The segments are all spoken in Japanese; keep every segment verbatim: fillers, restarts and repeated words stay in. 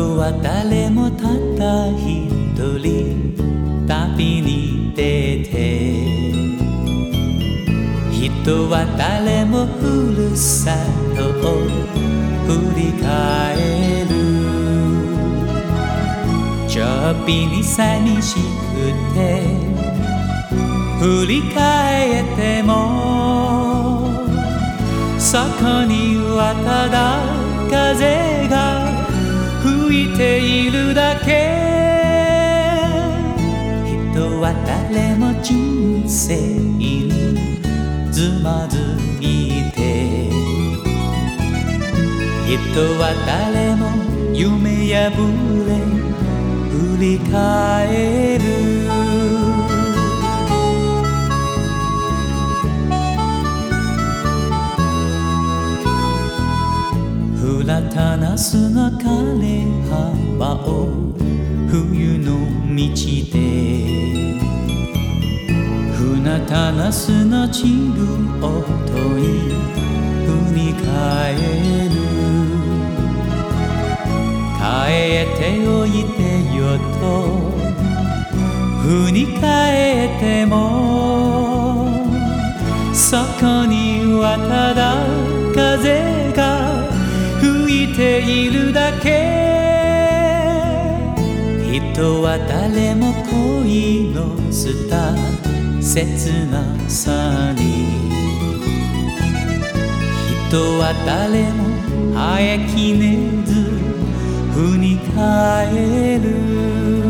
人は誰もたった一人旅に出て、人は誰もふるさとを振り返る。ちょっぴり寂しくて振り返っても、そこにはただ風が吹いているだけ。人は誰も人生につまずいて、人は誰も夢破れ振り返る。フラタナスの枯葉を冬の道で、船たなすの散る音に振り返る。帰っておいでよと振り返っても、そこにはただ風が吹いているだけ。人は誰も恋のスター切なさに、人は誰もあやきねず振り返る。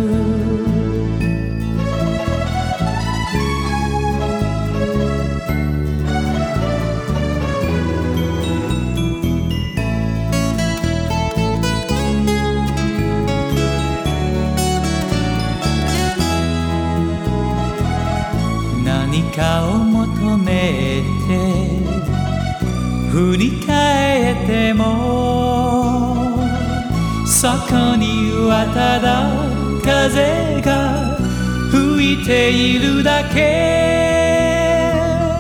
何かを求めて振り返っても、そこにはただ風が吹いているだけ。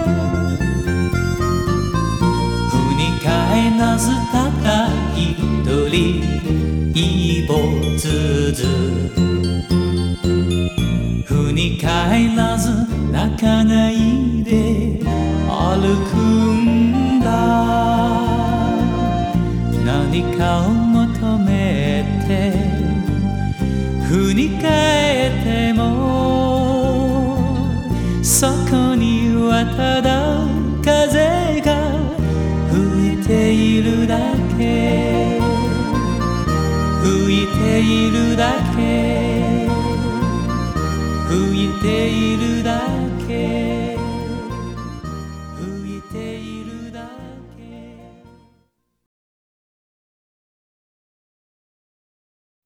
振り返らずただ一人一歩ずつ、振り返らず泣かないで歩くんだ。何かを求めて振り返っても、そこにはただ風が吹いているだけ。吹いているだけ。吹いているだけ。